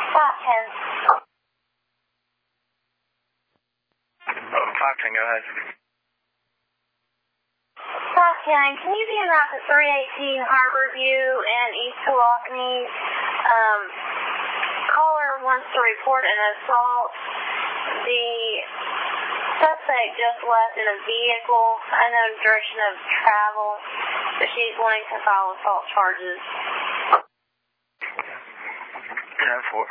510. 510, go ahead. 510, can you be en route to 318 Harbor View and East Walkney? Caller wants to report an assault. The suspect just left in a vehicle, unknown direction of travel, but she's wanting to file assault charges. 10-4.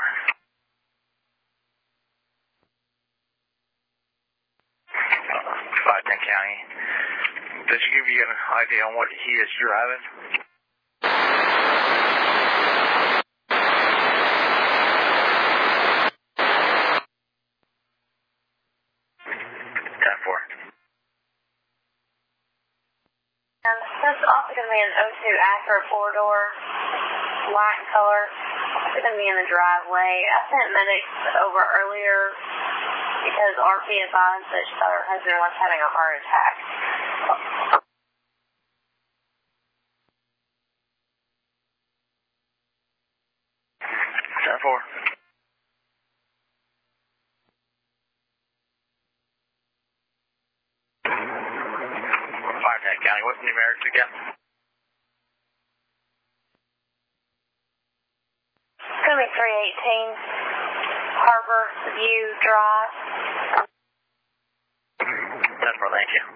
510 County. Does she give you an idea on what he is driving? 10-4. This is also going to be an 02 Acura 4-door, white color. It's going to be in the driveway. I sent medics over earlier because RP advised that she thought her husband was having a heart attack. 10-4. 510 County, what numerics again? It's going to be 318 Harbor View Drive. 10-4, thank you.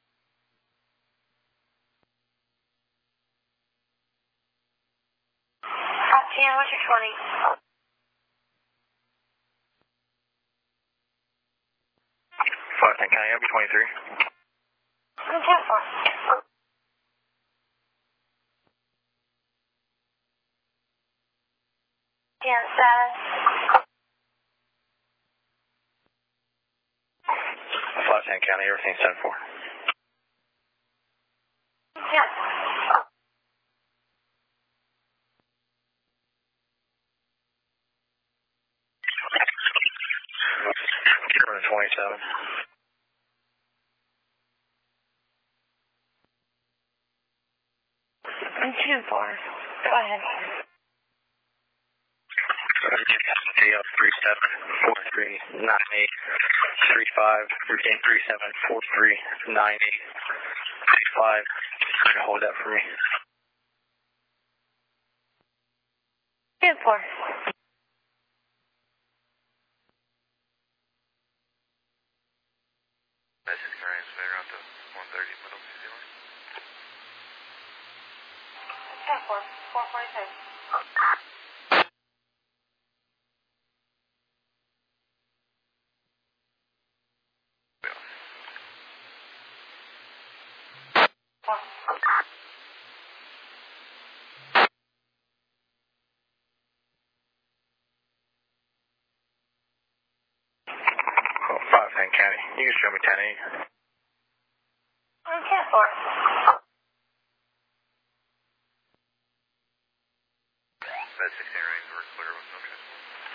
510, what's your 20? 510 County, I'll be 23. 10-4. Status. 510 County, everything's 10-4. Yep. 27. 10-4. Go ahead. 37439835 37439835. Try to hold that for me. 10-4. Message transmitter on the 130 middle New Zealand. 10-4. 442. Oh, 510 County. You can show me 10-8. 10-4. That's 16 range. We're clear with no transport.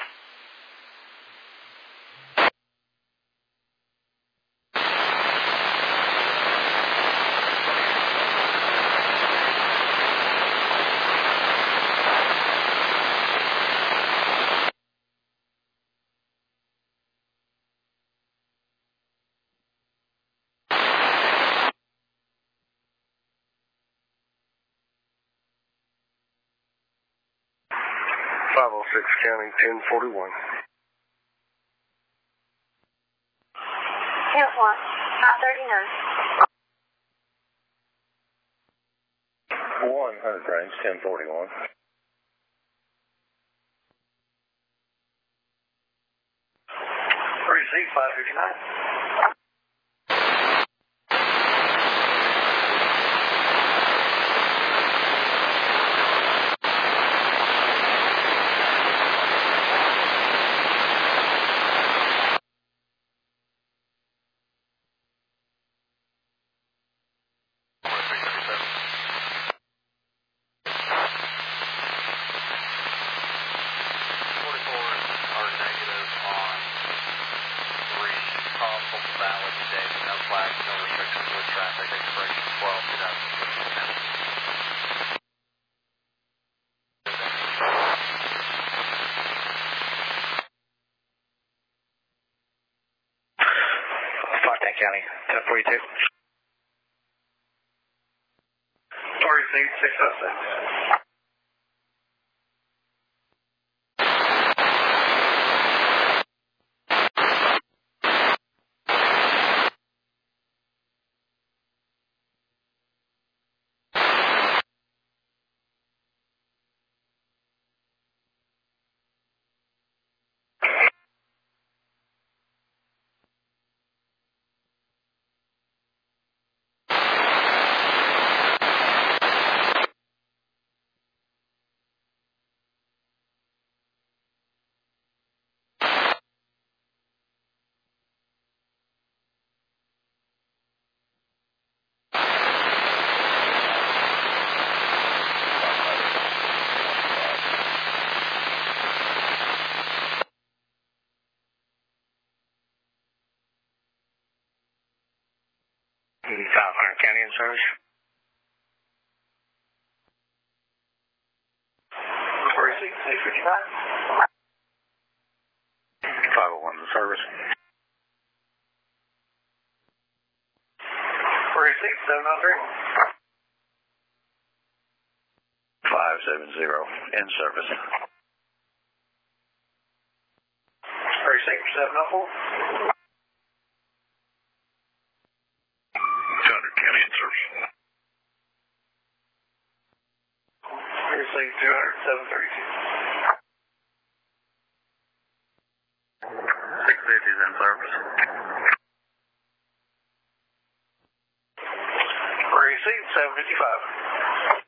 County 1041. 10-1. 539. 100 range 1041. 559. 10-4. County, 1042. Received 606. County in service. Received 655. 501 in service. Received 703. 570 in service. Received 704. 200 County in service. Received 200, 732. 650 is in service. Received 755.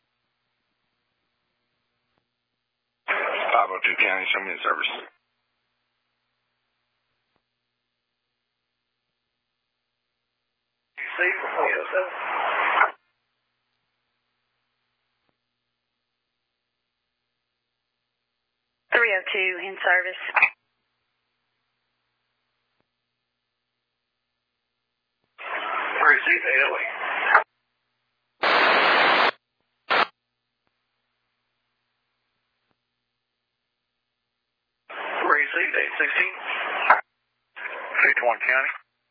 502 County, show me in service. Received 307. 302 in service. Received 808. Received 816. 61 County.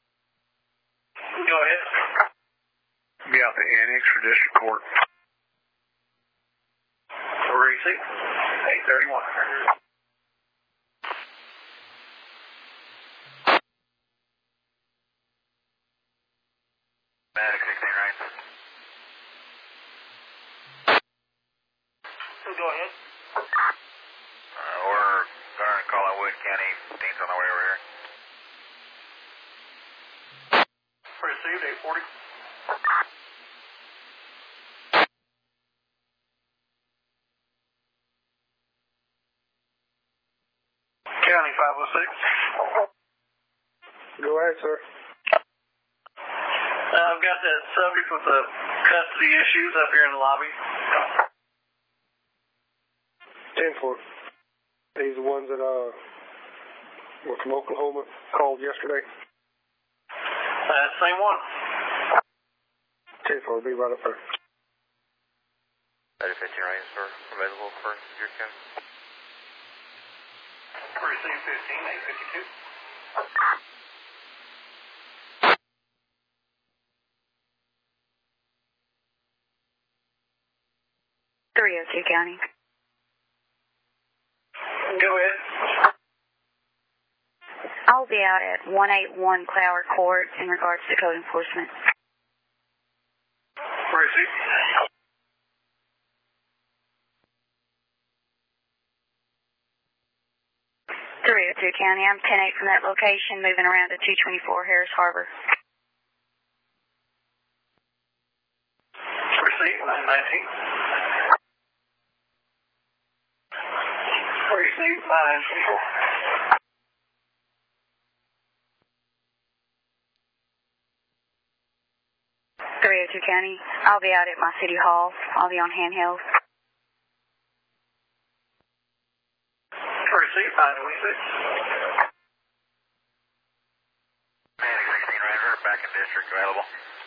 Go ahead. Be out the annex for district court. Received 831. Medic 16 right. Go ahead. We're going to call out Wood County. Dean's on the way over here. Received 840. County 506. Go ahead, sir. I've got that subject with the custody issues up here in the lobby. 10-4. These are the ones that were from Oklahoma, called yesterday. Same one. 10-4, be right up there. 3015 range for available for your county. Received 15, 852. 302 County. Go ahead. I'll be out at 181 Clower Court in regards to code enforcement. Received. County, I'm 10-8 from that location, moving around to 224 Harris Harbor. Received 919. Received 924. County, I'll be out at my city hall. I'll be on handheld. Received 926. Manic 16 Ranger, back in district available.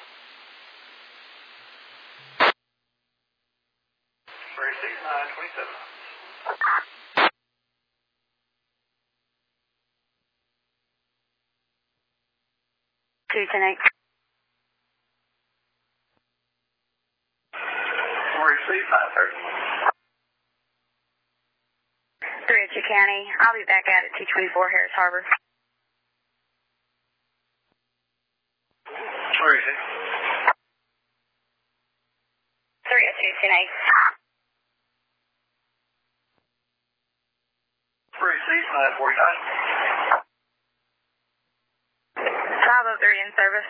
Received 927. Two 10-8. 302 County. I'll be back out at 224 Harris Harbor. Where is it? 302 10-8. Where is it? 949. 503 in service.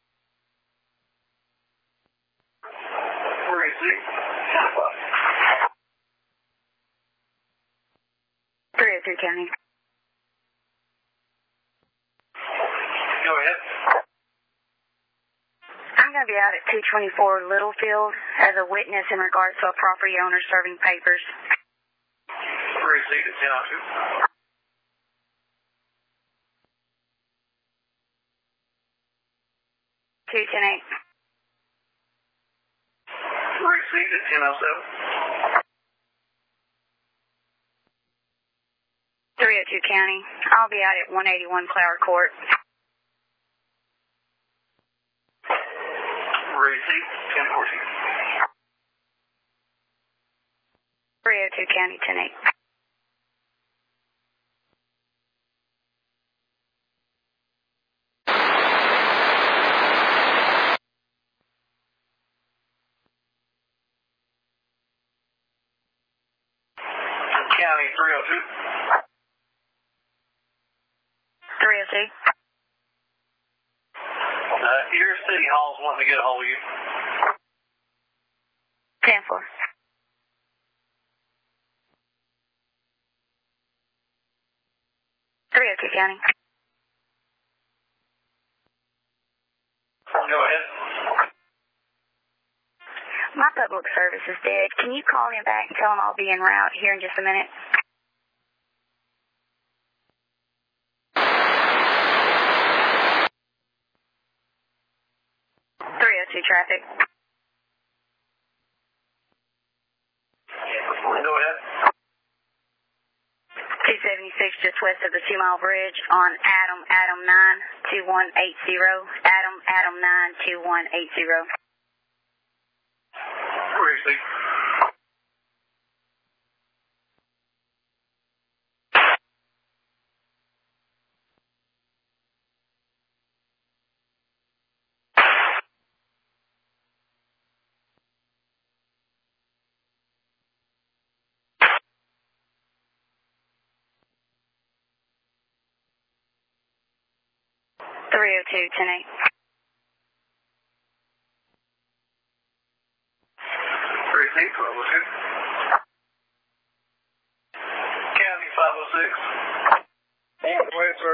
Where is it? 302 County. Go ahead. I'm going to be out at 224 Littlefield as a witness in regards to a property owner serving papers. Where is it? 10-2. 210-8. Received at 10-07. 302 County. I'll be out at 181 Clower Court. Received 10-14. 302 County 10-8. County 302. 302. Your City Hall's wanting to get a hold of you. 10-4. 302 County. Go ahead. My public service is dead. Can you call him back and tell him I'll be en route here in just a minute? Traffic. Go ahead. 276 just west of the 2 Mile Bridge on Adam 92180. Adam 92180. Where is he? Three 10-8. Where is he? 1202. County 506. Go ahead, sir.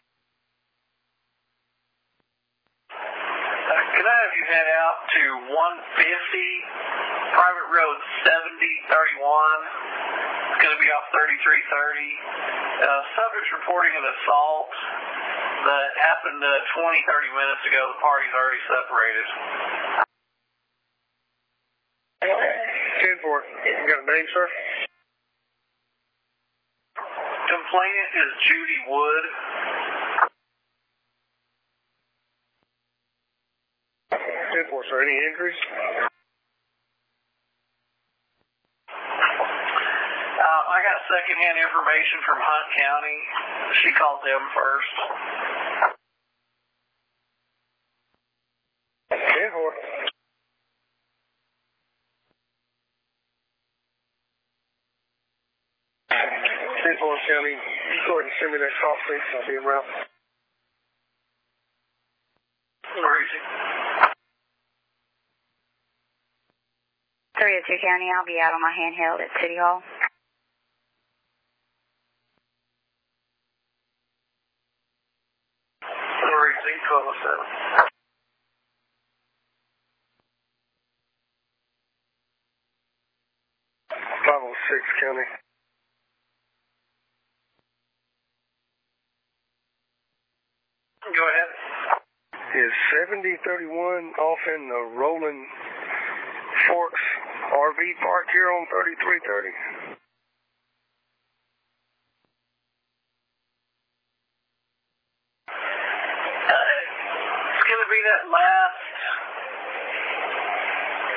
Could I have you head out to 150 Private Road 7031? It's going to be off 3330. Subject's reporting an assault that happened 20-30 minutes ago. The party's already separated. 10-4. You got a name, sir? Complainant is Judy Wood. 10-4, sir. Any injuries? I got secondhand information from Hunt County. She called them first. 10-4. 10-4 County. Go ahead and send me that call, please. I'll be en route. Where is he? 302 County. I'll be out on my handheld at City Hall. Where is he? 1207. 506 County. Go ahead. Is 7031 off in the Rolling Forks RV park here on 3330? It's going to be that last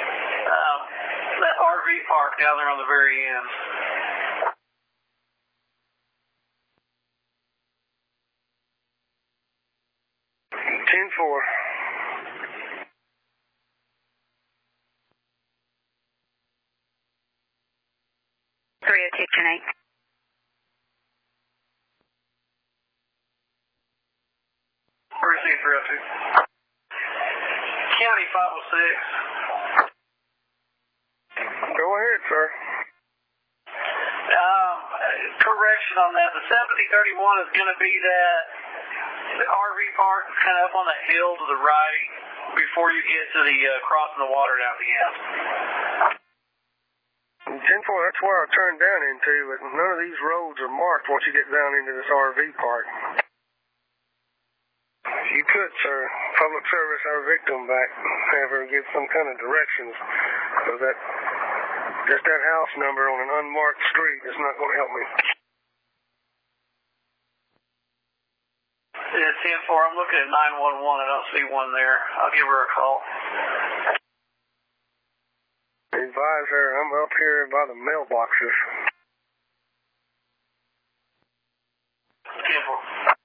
that RV park down there on the very end. 10-4. 302-10-8. Receive 302. County 506. Go ahead, sir. Correction on that. The 7031 is going to be that the RV park is kind of up on that hill to the right before you get to the crossing the water down the end. 10-4, that's where I turned down into, but none of these roads are marked once you get down into this RV park. If you could, sir, public service our victim back, have her give some kind of directions, because just that house number on an unmarked street is not going to help me. Yeah, 10-4, I'm looking at 911. I don't see one there. I'll give her a call. Advise her, I'm up here by the mailboxes. 10-4.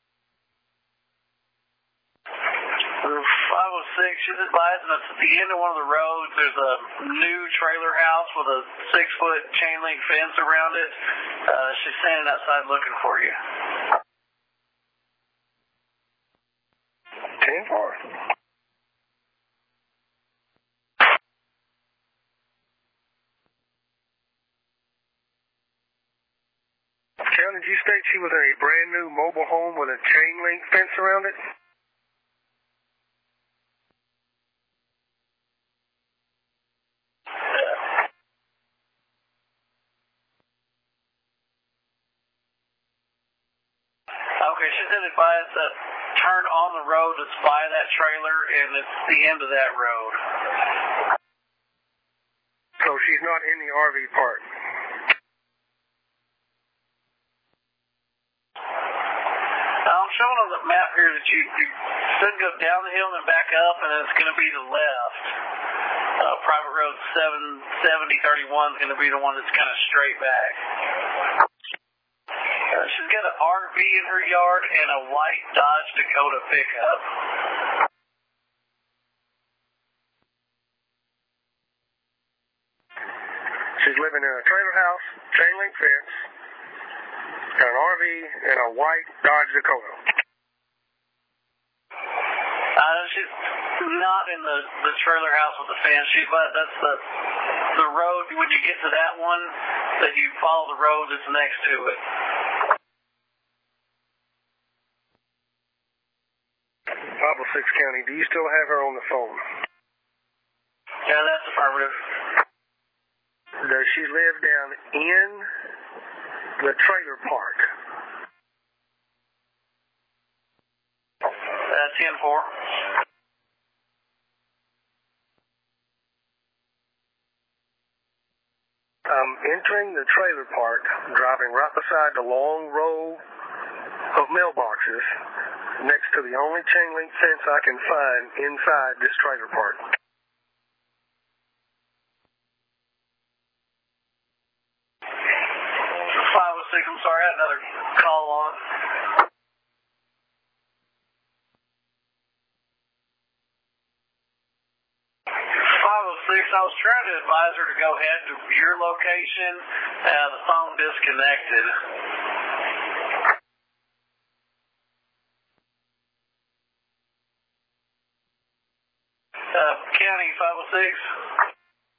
506, she's advising us at the end of one of the roads, there's a new trailer house with a 6-foot chain link fence around it. She's standing outside looking for you. 10-4. Cal, did you state she was in a brand new mobile home with a chain link fence around it? Okay, she's been advised to turn on the road that's by that trailer, and it's the end of that road. So she's not in the RV park. I'm showing on the map here that you should go down the hill and then back up, and then it's going to be the left. Private road 7031 is going to be the one that's kind of straight back. She's got an RV in her yard and a white Dodge Dakota pickup. She's living in a trailer house, chain link fence, got an RV, and a white Dodge Dakota. She's not in the trailer house with the fence. That's the road. When you get to that one, that you follow the road that's next to it. Pablo 6 County, do you still have her on the phone? Yeah, that's affirmative. Does she live down in the trailer park? 10-4. I'm entering the trailer park, driving right beside the long row of mailboxes next to the only chain link fence I can find inside this trailer park. I'm sorry, I had another call on. 506, I was trying to advise her to go ahead to your location. The phone disconnected. County 506.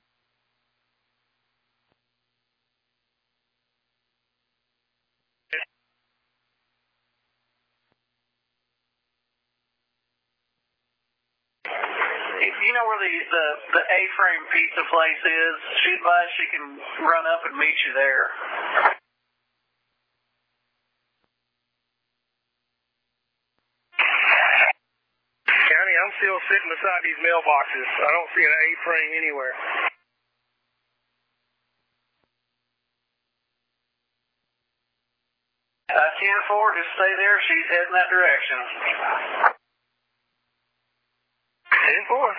You know where the A-frame pizza place is? She advised she can run up and meet you there. County, I'm still sitting beside these mailboxes. I don't see an A-frame anywhere. I can't afford to stay there. She's heading that direction. 10-4.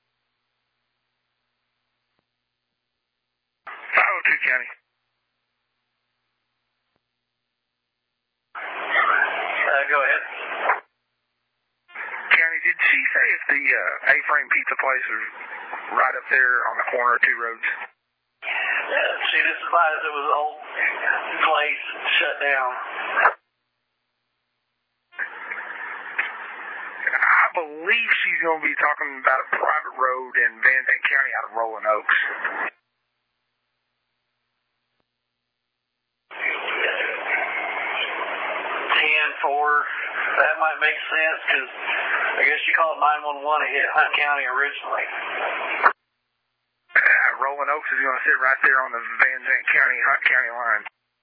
502 County. Go ahead. County, did A-Frame Pizza place is right up there on the corner of two roads. Yeah, she just advised it was an old place shut down. I believe she's going to be talking about a private road in Van Zandt County out of Rolling Oaks. 10-4. That might make sense because I guess you call it 911. It hit Hunt County originally. Rolling Oaks is going to sit right there on the Van Zandt County, Hunt County line.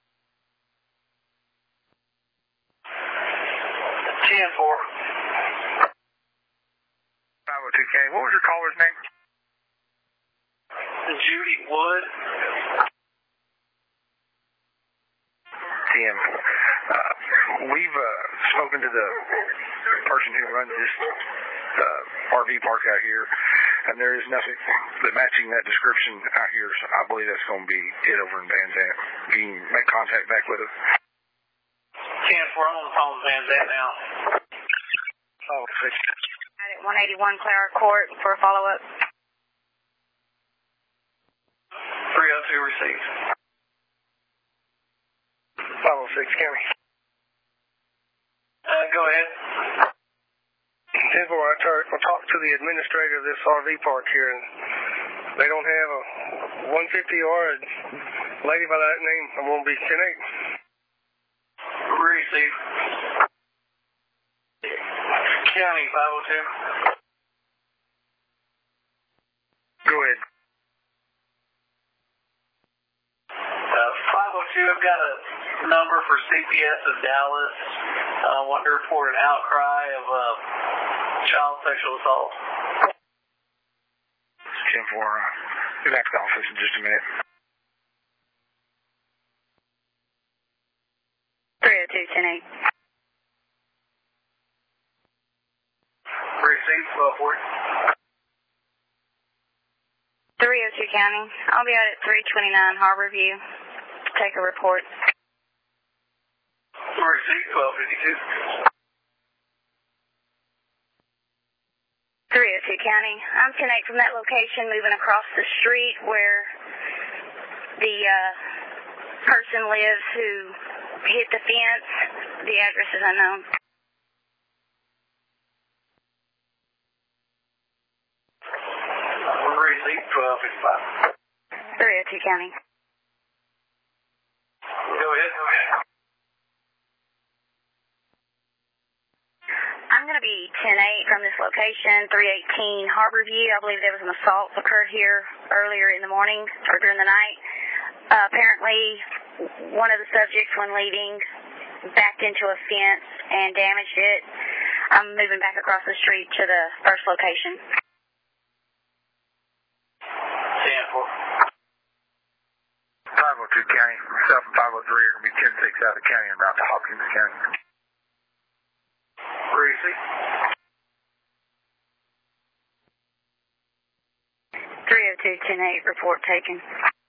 10-4. 502 County. What was your caller's name? Judy Wood. Tim. We've spoken to the person who runs this RV park out here, and there is nothing that matching that description out here, so I believe that's going to be it over in Van Zandt. You can make contact back with us. 10-4, I'm on the phone with Van Zandt now. Oh, At 181 Clara Court for a follow-up. 302 received. 506 County. Go ahead. 10-4, I talked to the administrator of this RV park here, and they don't have a 150 or a lady by that name. I'm going to be 10-8. Receive. County 502. Go ahead. 502, I've got a number for CPS of Dallas. I want to report an outcry of child sexual assault. 10-4. Be back to the office in just a minute. 302 10-8. Receive 1240. 302 County. I'll be out at 329 Harborview. Take a report. Receive 1252. 302 County. I'm 10-8 from that location, moving across the street where the person lives who hit the fence. The address is unknown. Receive 1255. 302 County. Go ahead. I'm going to be 10-8 from this location, 318 Harborview. I believe there was an assault occurred here earlier in the morning or during the night. Apparently, one of the subjects, when leaving, backed into a fence and damaged it. I'm moving back across the street to the first location. 10-4. 502 County. Myself and 503 are going to be 10-6 out of the county and route to Hopkins County. Receive. 302 10-8, report taken.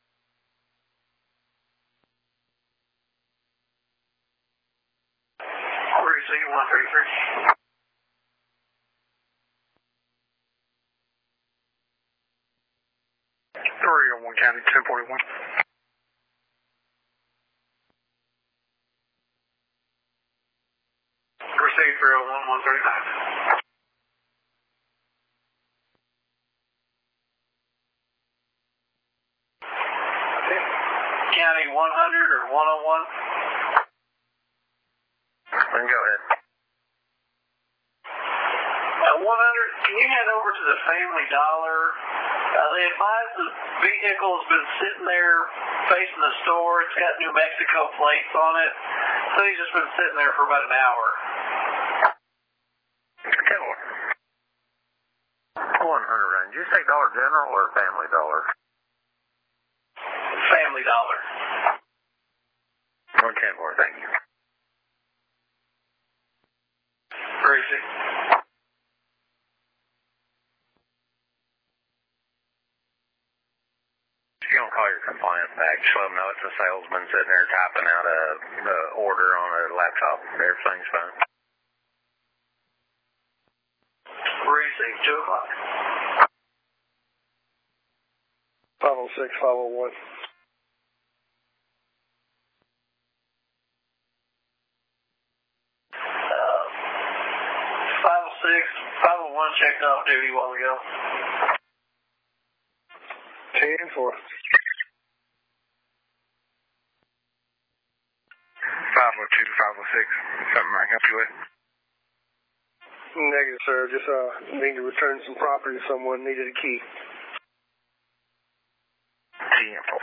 Receive 133. 301 County, 1041. Receive 301 135. 100 or 101? Go ahead. 100, can you head over to the Family Dollar? They advise the vehicle's been sitting there facing the store. It's got New Mexico plates on it. So he's just been sitting there for about an hour. 100, and did you say Dollar General or Family Dollar? Family Dollar. 110 more, thank you. Crazy. If you don't call your compliance back, just let them know it's a salesman sitting there typing out the order on a laptop. Everything's fine. Receive Receive 2 o'clock. 506, 501. Checked off duty a while ago. 10-4. 502 to 506. Something I can help you with? Negative, sir. Just need to return some property. Someone needed a key. 10-4.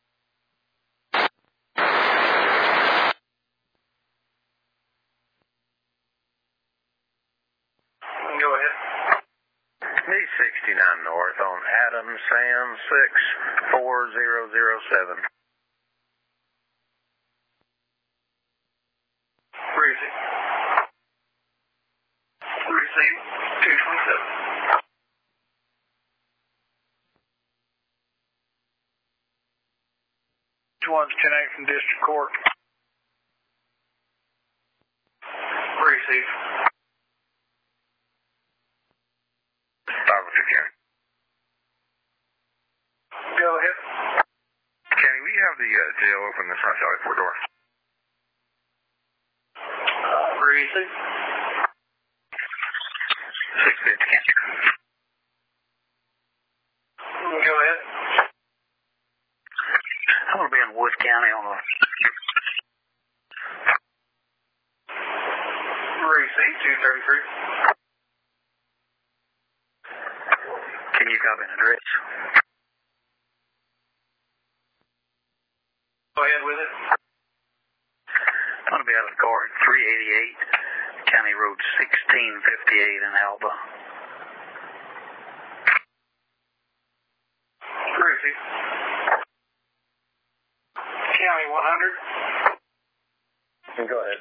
Go ahead. D69 North on Adam Sam 64007. Receive. Receive 227. Which one's 10-8 from District Court? Receive. 502 County. Go ahead. County, will you have the jail open the front side port door? Receive. 650 County. Go ahead. I'm going to be in Wood County on the... Receive 233. Can you copy an address? Go ahead with it. I'm going to be out of the car at 388 County Road 1658 in Alba. Receive. County 100. Go ahead.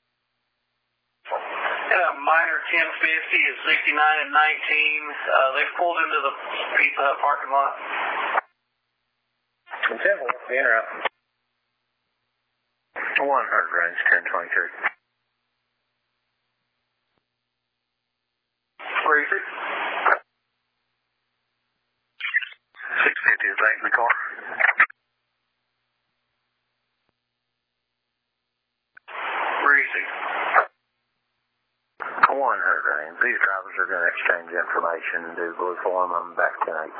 Minor 1050 is 69 and 19. They pulled into the Pizza Hut parking lot. 10-4. In or out? 100 range 1023. Receive. 650 is late in the car. Receive. 100 range. These drivers are going to exchange information and do blue form. I'm back tonight.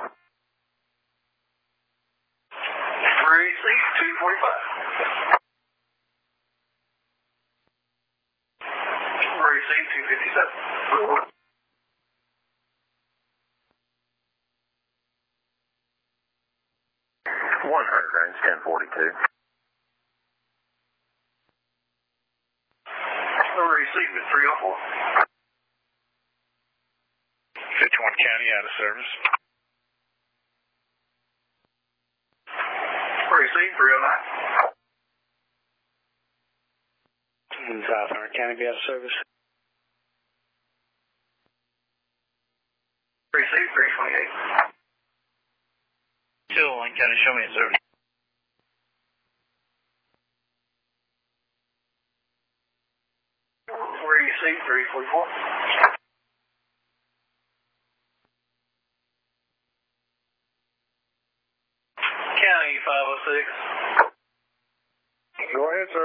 Receive 245. Receive 257. 100 range 1042. Receive at 304. 51 County out of service. Receive 309. 500 County be out of service. Receive 328. Still Lane County, show me a service. Receive 344. County 506. Go ahead, sir.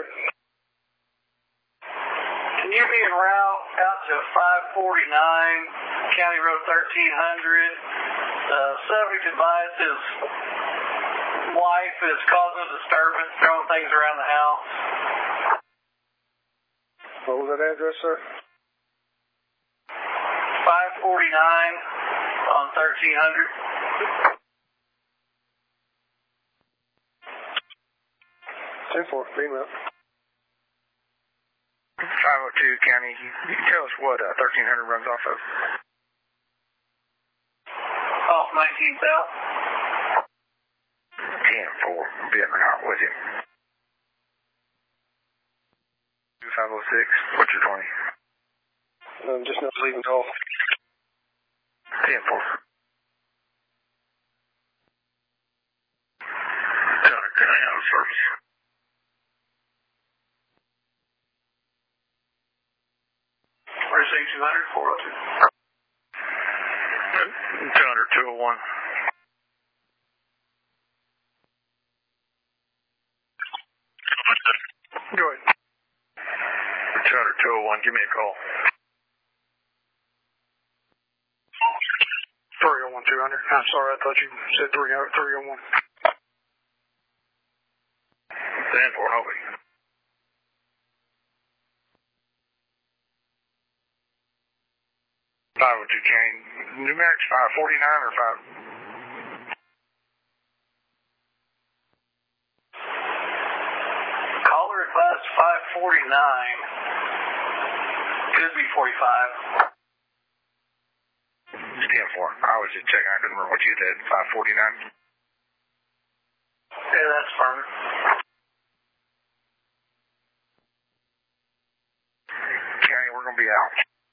Can you be en route out to 549 County Road 1300? Subject advised his wife is causing a disturbance, throwing things around the house. What was that address, sir? 549 on 1300. 10-4. Beam up. 502 County, you can tell us what 1300 runs off of? Off 19 South. 10-4. I'll be in and out with you. 506. What's your 20? Just not leaving call. 10-4. 200 County out of service. Receive 200, 402. 201. Go ahead. 201, give me a call. 301, 200. I'm sorry, I thought you said 301. Stand for Hobie. 502 Kane. Numerics 549 or 5? Caller advised 549. Could be 45. 10-4. I was just checking. I couldn't remember what you said. 549. Yeah, that's firm. County, we're going to be out.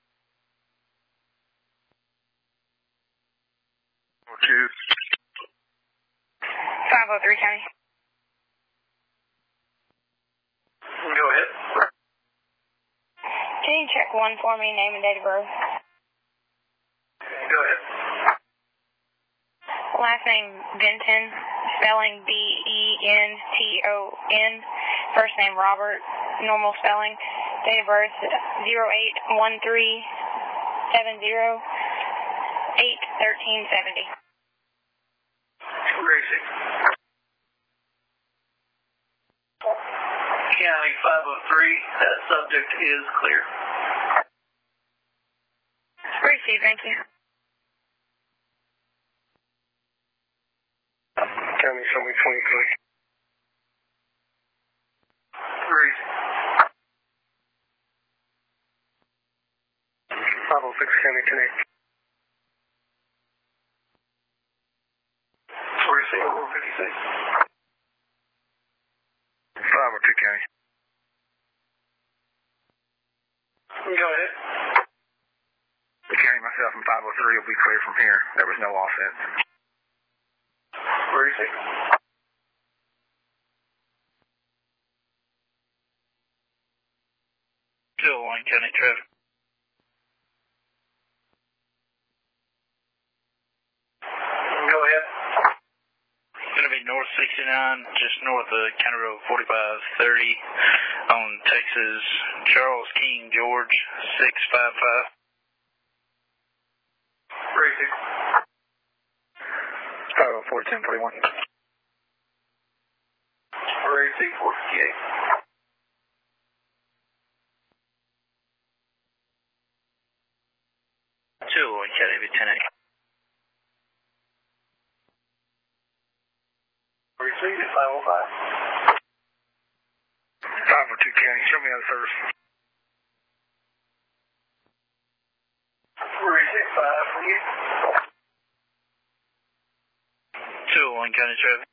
503 County. Go ahead. Can you check one for me, name and date of birth? Go ahead. Last name Benton, spelling Benton. First name Robert, normal spelling. Date of birth 081370 8/13/70. Racing. County 503. That subject is clear. Received, thank you. County, show me 23. Racing. 506 County, connect. Racing 456. 502 County. Go ahead. County, myself, and 503 will be clear from here. There was no offense. Racing. Still one County traffic. Go ahead. Going to be north 69, just north of County Road 4530 on Texas Charles King George 655. Racing. 504 1041. Racing 458. County Lieutenant. Received at 505. 502 County, show me other service. Received 5 for you. 201 County Traffic.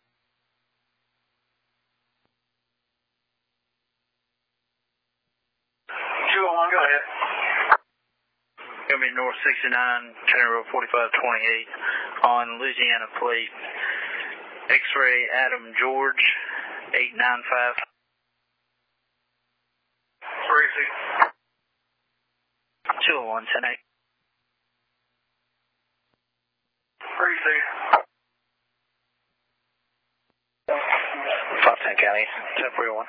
201, go ahead. Gonna be north 69, County Road 4528 on Louisiana Plate. X-ray Adam George 895. Racing. 201 10-8. Racing. 510 County, 1041.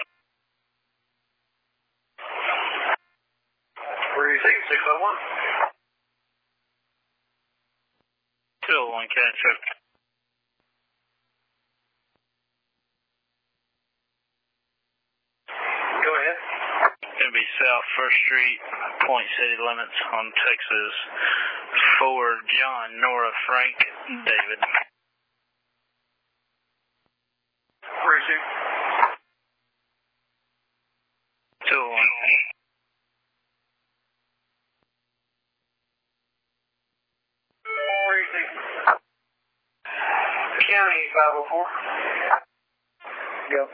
Racing 601. 201 County Traffic. Go ahead. Gonna be South 1st Street, Point City limits on Texas for John, Nora, Frank, David. Racing. 201. Racing. County 504. Go.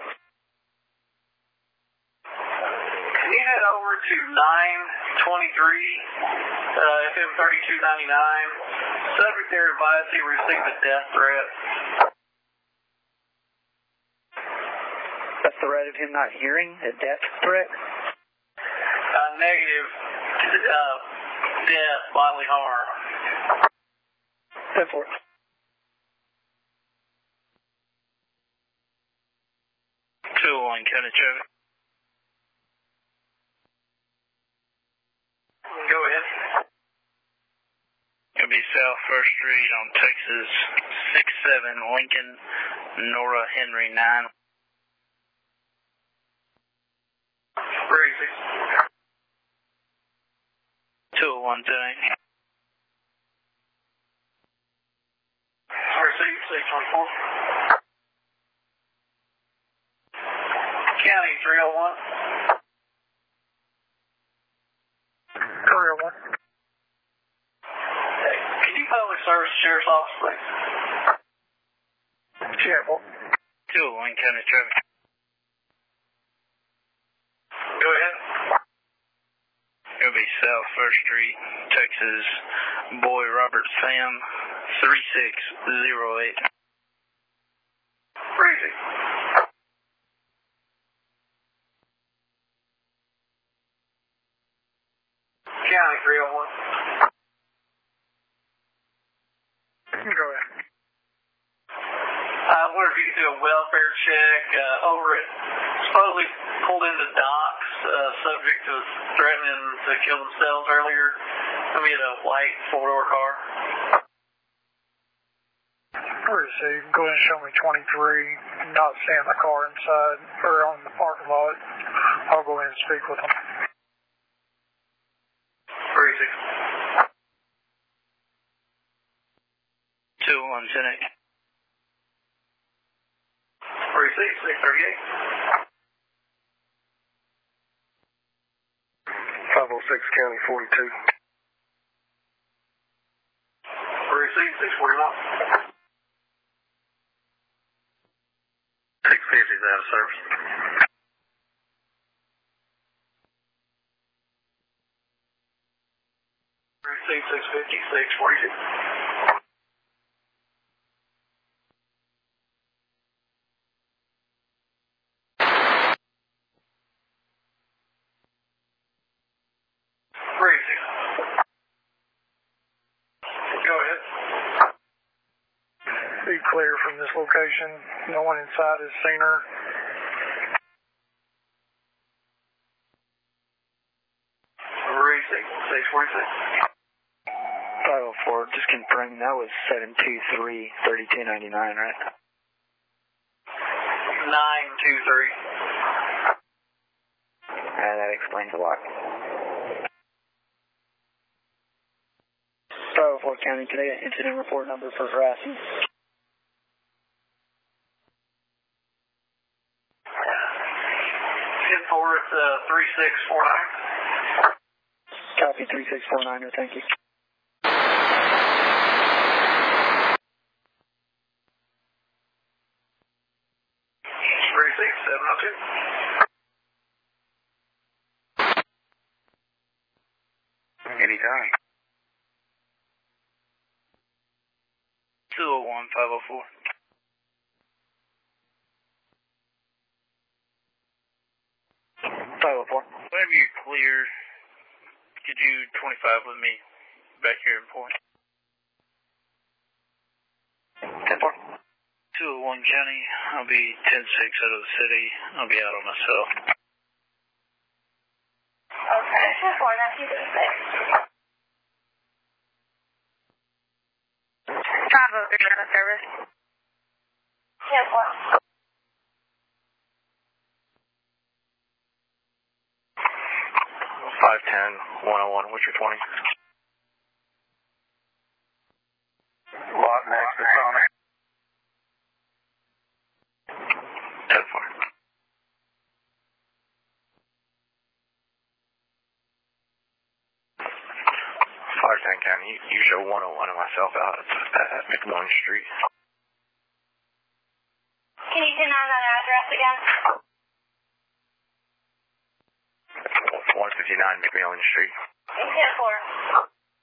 Can you head over to 923 FM 3299? Subject there advised he received a death threat. That's the rate of him not hearing a death threat? Negative. Death, bodily harm. 10-4. One County traffic. Go ahead. It'll be South 1st Street on Texas 67 Lincoln, Nora Henry 9. Crazy. 201 today. RC 614. County 301. 301. Can you public service sheriff's office, please? Sheriff. 201 County traffic. Go ahead. It'll be South 1st Street, Texas. Boy Robert Sam 3608. Crazy. County 301. Go ahead. I wonder if you could do a welfare check over at supposedly pulled into docks, subject to threatening to kill themselves earlier. I mean, a white 4-door car. Received. Go ahead and show me 23. Not seeing the car inside or on the parking lot. I'll go ahead and speak with them. 36. 201 Senate. 36, 638. 506 County 42. 36, 641. 650 is out of service. 650, 642. Go ahead. Be clear from this location. No one inside has seen her. Racing, 646. 504, just confirming that was 723-3299, right? 923. That explains a lot. 504 County today, incident report number for harassment. 10-4, it's 3649. Copy 3649, thank you. 702. Anytime. 201, 504. 504. Whenever you're clear, could you 25 with me back here in Point? 10-4. 201 County, I'll be 10-6 out of the city. I'll be out on myself. Okay, 10-4, that's you 6. 503 out of service. 10-4. 510-101, what's your 20? Lot next to Sonic. 10-4. 510 County, you show 101 of myself out at McMillan Street. Can you deny that address again? 159 McMillan Street. 10-4.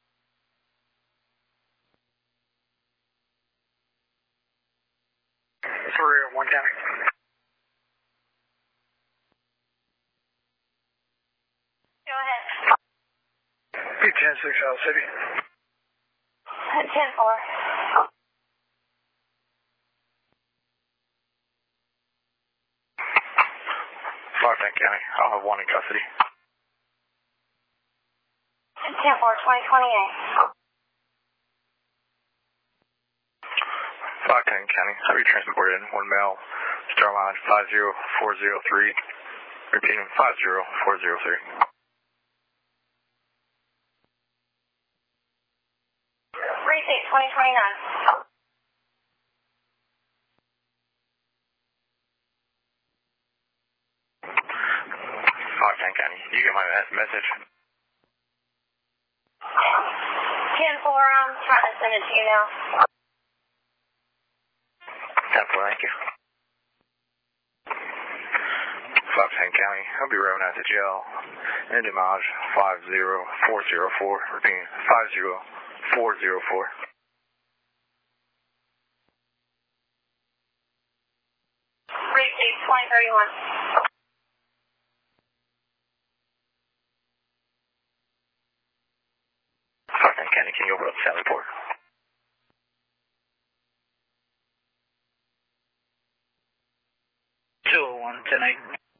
301 County. Go ahead. Be 10-6 out of city. 10-4. County. I'll have one in custody. 10-4, 2028. 510 County. I'll be transported in one male. Star line 50403. Repeating 50403. Receipt 2029. 510 County. You get my message? 10-4, I'm trying to send it to you now. 10-4, thank you. 510 County. I'll be rolling out to jail. Endemage 50404. Repeating 50404. Receipt 2031. 510 County. Can you open up Sally Port? Tonight.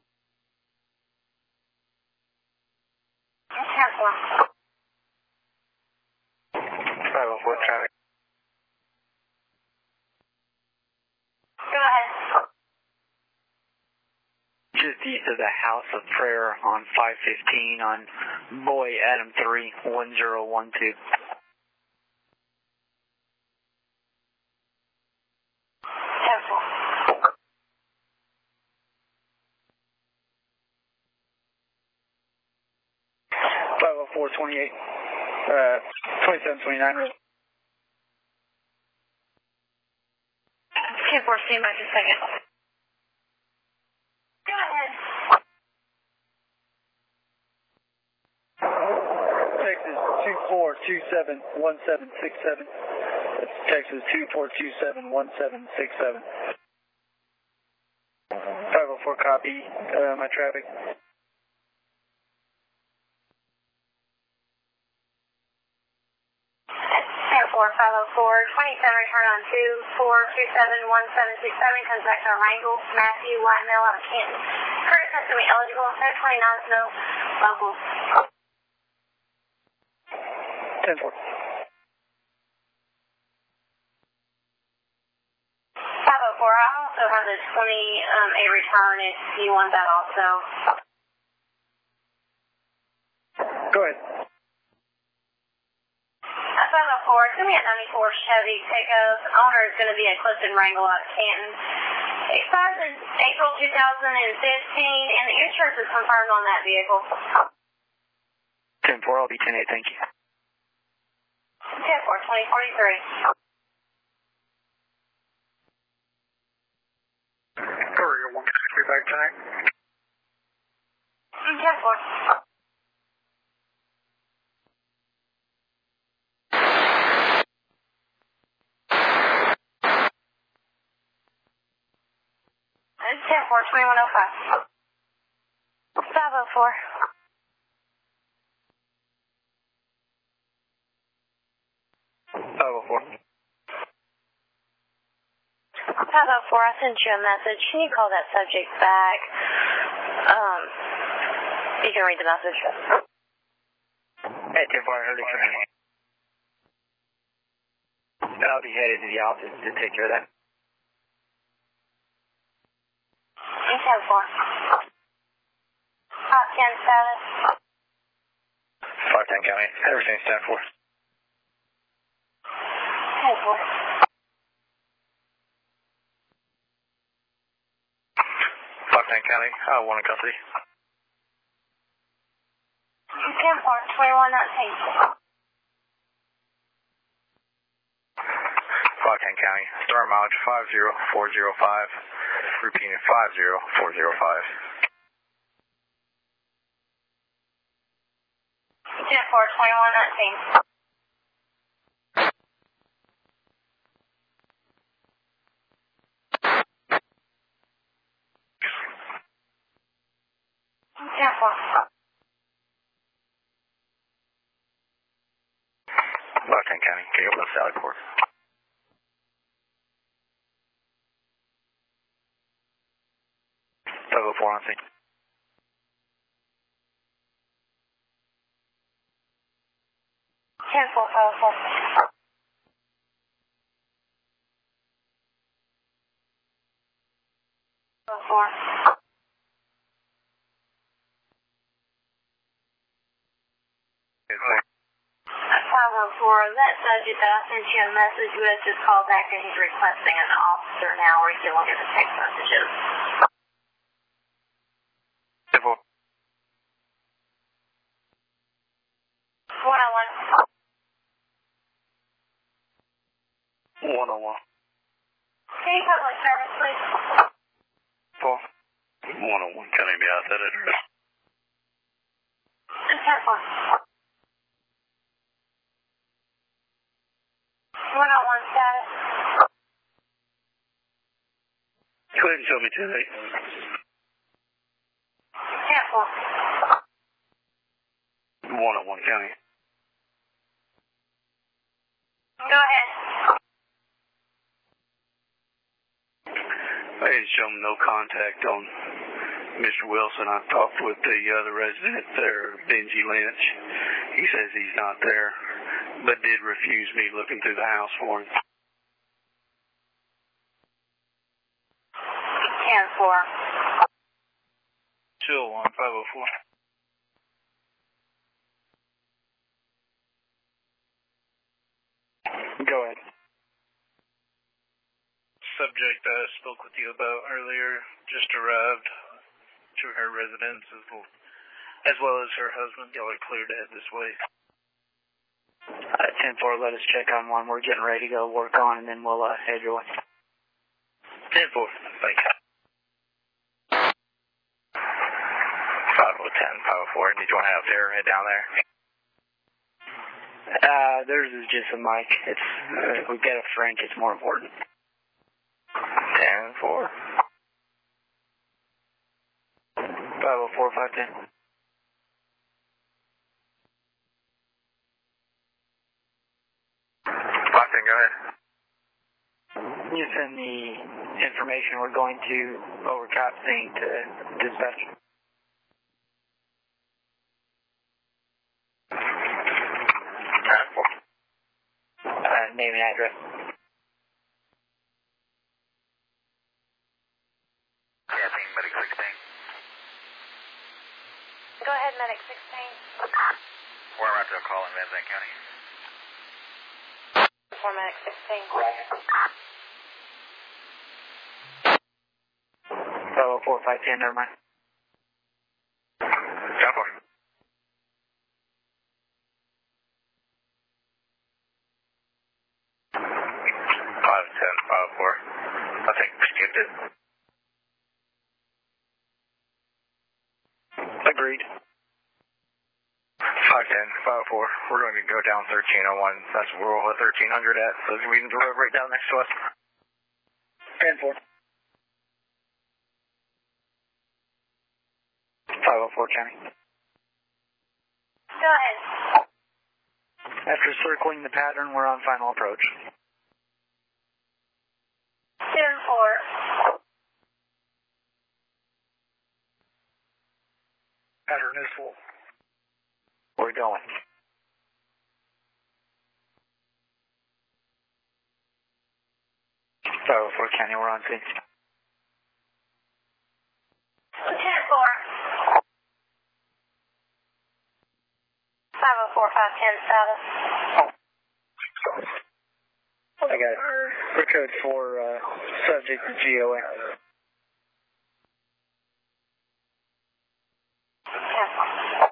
10-4. 504 traffic. Go ahead. Just east of the House of Prayer on 515 on Boy Adam 3 1012. 10-4. 50428. 2729. 10-4, stand by just a second. Go ahead. Texas 24271767. That's Texas 24271767. 504 copy. My traffic. 504, 27, return on 24271767, comes back to Wrangell, Matthew, white male out of Canton. Current customer eligible, 729 no, local. 10-4. 504, I also have the 28 return if you want that also. Go ahead. 504, it's going to be a 94 Chevy pickup. Owner is going to be a Clifton Wrangell out of Canton. Expires in April 2015, and the insurance is confirmed on that vehicle. 10-4, I'll be 10-8, thank you. 10-4, 2043. Courier 163 back tonight. 10-4. It's 10-4, 2105. 504. 504. 504, I sent you a message. Can you call that subject back? You can read the message. Hey, 10-4, I heard it from you. I'll be headed to the office to take care of that. 10-4. 510 status. 510 County. Everything's 10-4. 10-4. 510 County. One in custody. 10-4, 2119. 510 County. Star mileage 50405. Repeating 50405. 10-4, 2119. 510 County. Can you open up Sally Port? Four on scene. 10-4, 504. 4. That subject that I sent you a message with just called back and he's requesting an officer now where he can look at the text messages. 10-4. 101. 101. Can you public service, please? 4. 101. Can I be out that address? 10-4. 101 status. Go ahead and show me 10-8. 10-4. 101 County. Go ahead. I had show him no contact on Mr. Wilson. I talked with the other resident there, Benji Lynch. He says he's not there, but did refuse me looking through the house for him. 10-4. 201 504. Go ahead. Subject I spoke with you about earlier just arrived to her residence as well as her husband. Y'all are cleared to head this way. 10-4, let us check on one. We're getting ready to go work on, and then we'll head your way. 10-4, thank you. 510 504. Did you want to have Sarah head down there? Theirs is just a mic. It's we've got a Frank. It's more important. 10-4. 504 510. 510, go ahead. You send the information we're going to over Cop Scene to dispatch. Name and address. Yeah, I think Medic 16. Go ahead, Medic 16. We're about to call in Van Zandt County. 4 Medic 16. 504 510, never mind. 10-4. 510 504. I think we skipped it. Agreed. 510 504. We're going to go down 1301. That's where we'll hit 1300 at. So we can the road right down next to us. 10-4. 504 County. Go ahead. After circling the pattern, we're on final approach. 10-4. Pattern is full. We're going. 504 County, we're on scene. 10-4. 504 510 status. I got it. We're code for subject to GOA. 10-4.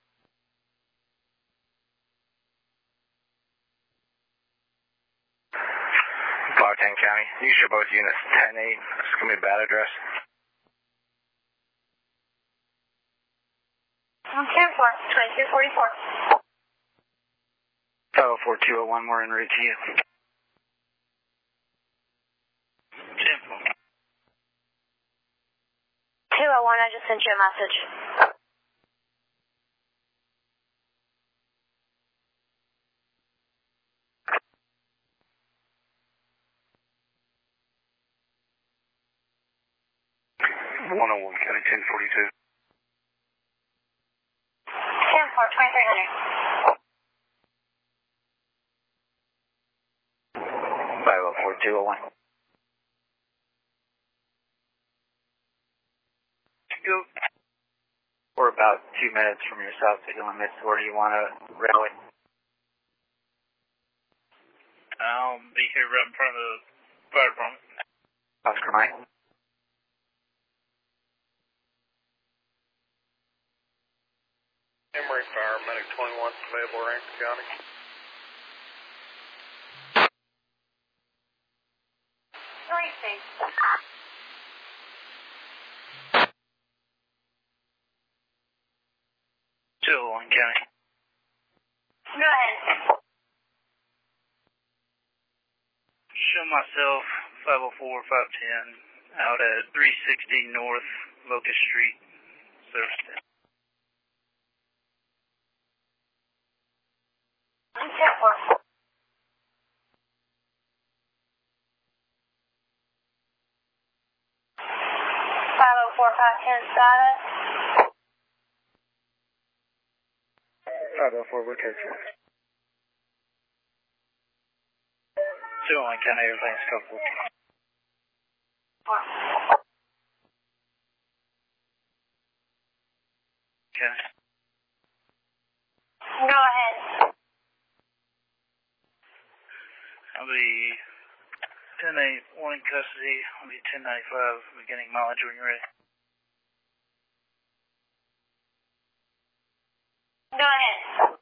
County. You show both units 10-8. It's going to be a bad address. 10-4. 2244. 504 201, we're en route to you. 10-4. 201, I just sent you a message. County 1042. 10-4, 2300. 201. Go. We're about 2 minutes from your south city limits. Where do you want to rally? I'll be here right in front of the fire department. Oscar Mike. Emory Fire, Medic 21, available Rankin County. One County. Go ahead. Show myself 504, 510 out at 360 North Locust Street, Service. 10-4. Status. 504, what takes it? 201 County, everything's coupled. Okay. Go ahead. I'll be 10-8, one in custody. I'll be 1095, beginning mileage when you're ready. Go ahead.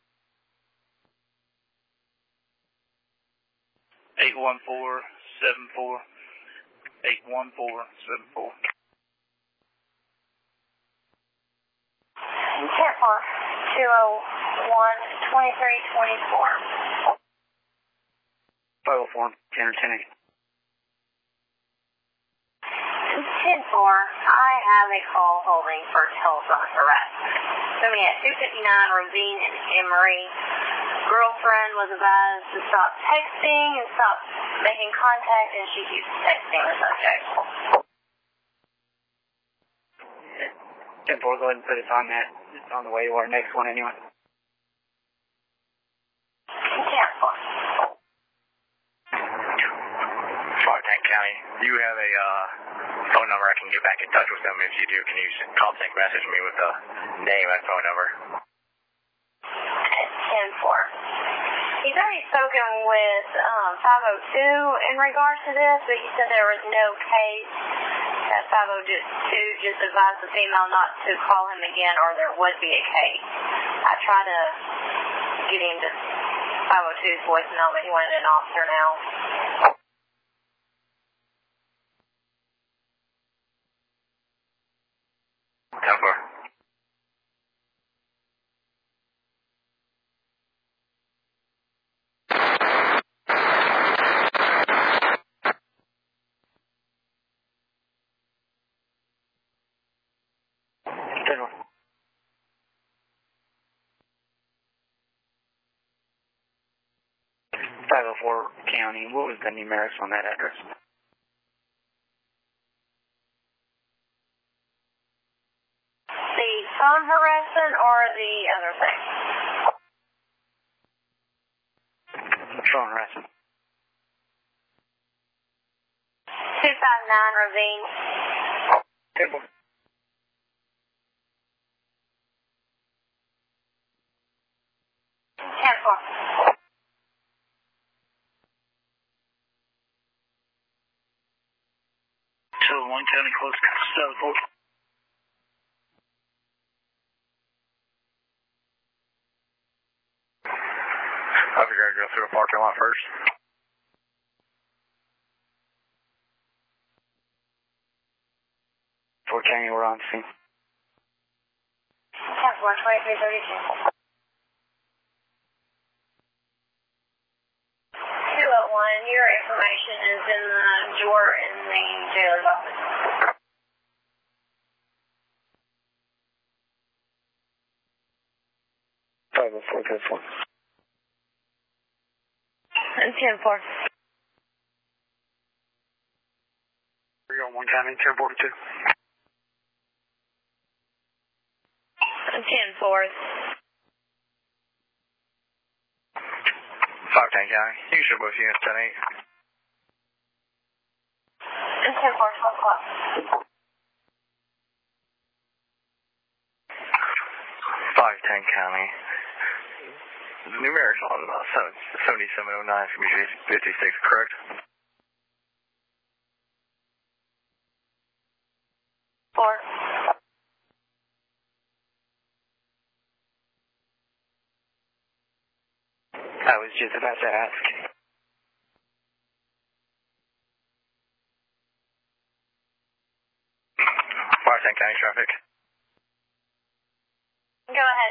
81474. 81474. 10-4. 201-2324. 504, 10-8. 10-4, I have a call holding for telephone arrest. Somebody at 259 Ravine in Emory. Girlfriend was advised to stop texting and stop making contact, and she keeps texting the subject. 10-4, go ahead and put us on that. It's on the way to our next one anyway. 10-4. 510 County, do you have a phone number I can get back in touch with them? If you do, can you call, text message me with the name and phone number? 10-4. He's already spoken with 502 in regards to this, but he said there was no case. That 502 just advised the female not to call him again, or there would be a case. I tried to get him to 502's voicemail, but he wanted an officer now. Number. County, what was the numerics on that address? The phone harassment or the other thing? Phone harassment. 259 Ravine. Table. 10-4. One County, close to Southport. I figured I'd go through the parking lot first. Fort County, we're on scene. 10-4, 2332. 201, your information is in the drawer in the jailer's office. This one. 10-4. We're on 1 County, 1042. 10-4. 510 County, you can show both units 10-8. 10-4, 12 o'clock. 510 County. The numerics on 7709 from 56, correct? Four. I was just about to ask. County traffic. Go ahead.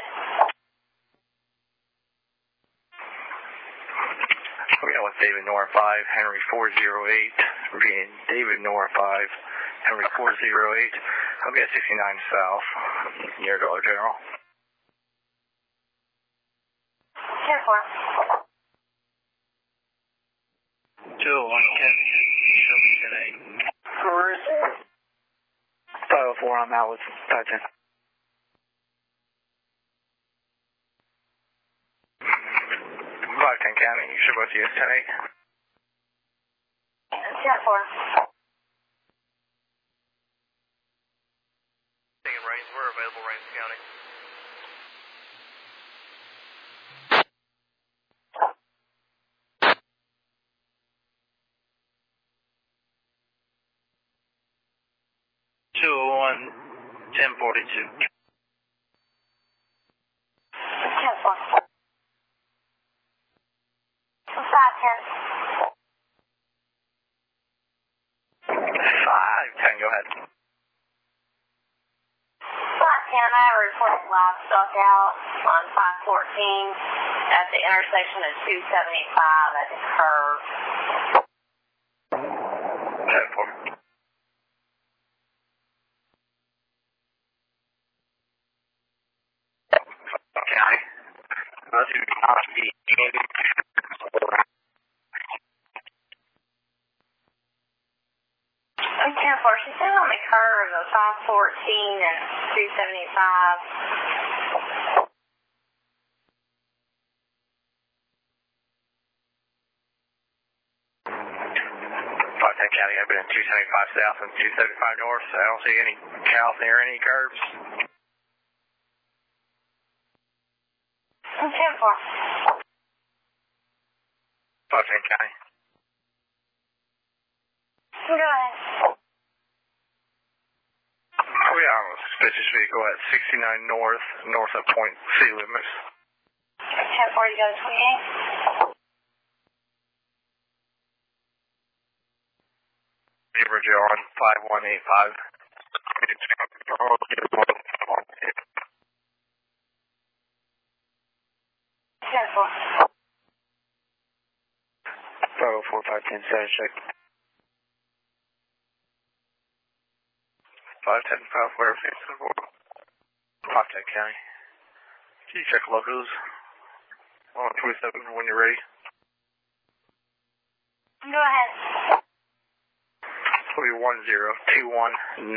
We got with David Nora 5, Henry 408, being David Nora 5, Henry 408. I'll be at 69 South, near Dollar General. 10-4. 201 Kent, show me 10-8. Correct. 504, I'm out with 510. 510 County, you should both use 10-8. 10-4. Taking Rains, we're available, Rains County. One 1042. 10-4. 510, go ahead. 510, I reported livestock out on 514 at the intersection of 275 at the curve. 10-4. County. Those who not be in 10-4, she's still on the curve of 514 and 275. 510 County, I've been in 275 South and 275 North, so I don't see any cows near any curbs. 10-4. 510 County. Go ahead. We have a suspicious vehicle at 69 North, north of Point C limits. 10-4, you go to 28. Beaver on 5185. 10-4. 504, 510, status check. 510, 510 County. Can you check locals on 27 when you're ready? Go ahead. It'll be 10219625.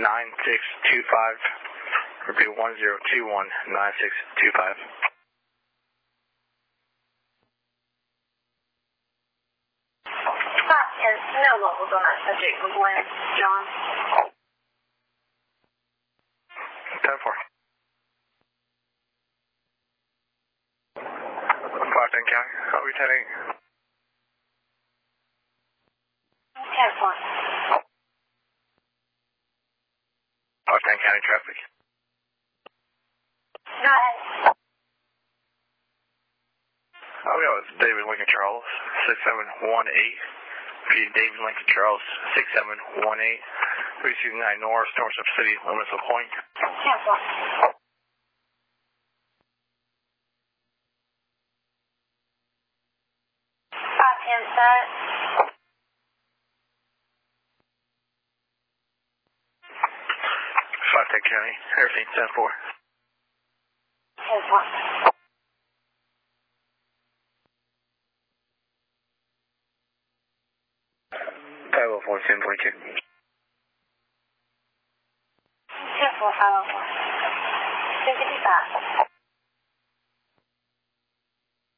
It'll be 10219625. 510, no locals on that subject, McGuinn, John. 10-4. 510 County. I'll be 10-8. 10-4. 510 County traffic. Go ahead. Oh, yeah, it's David Lincoln Charles, 6718. David Lincoln Charles, 6718. 329 North, north of city limits of Point. 10-4. 510 set. 510 County, everything 10-4. 10-4. 504, 1042. 10-4, 504. 255.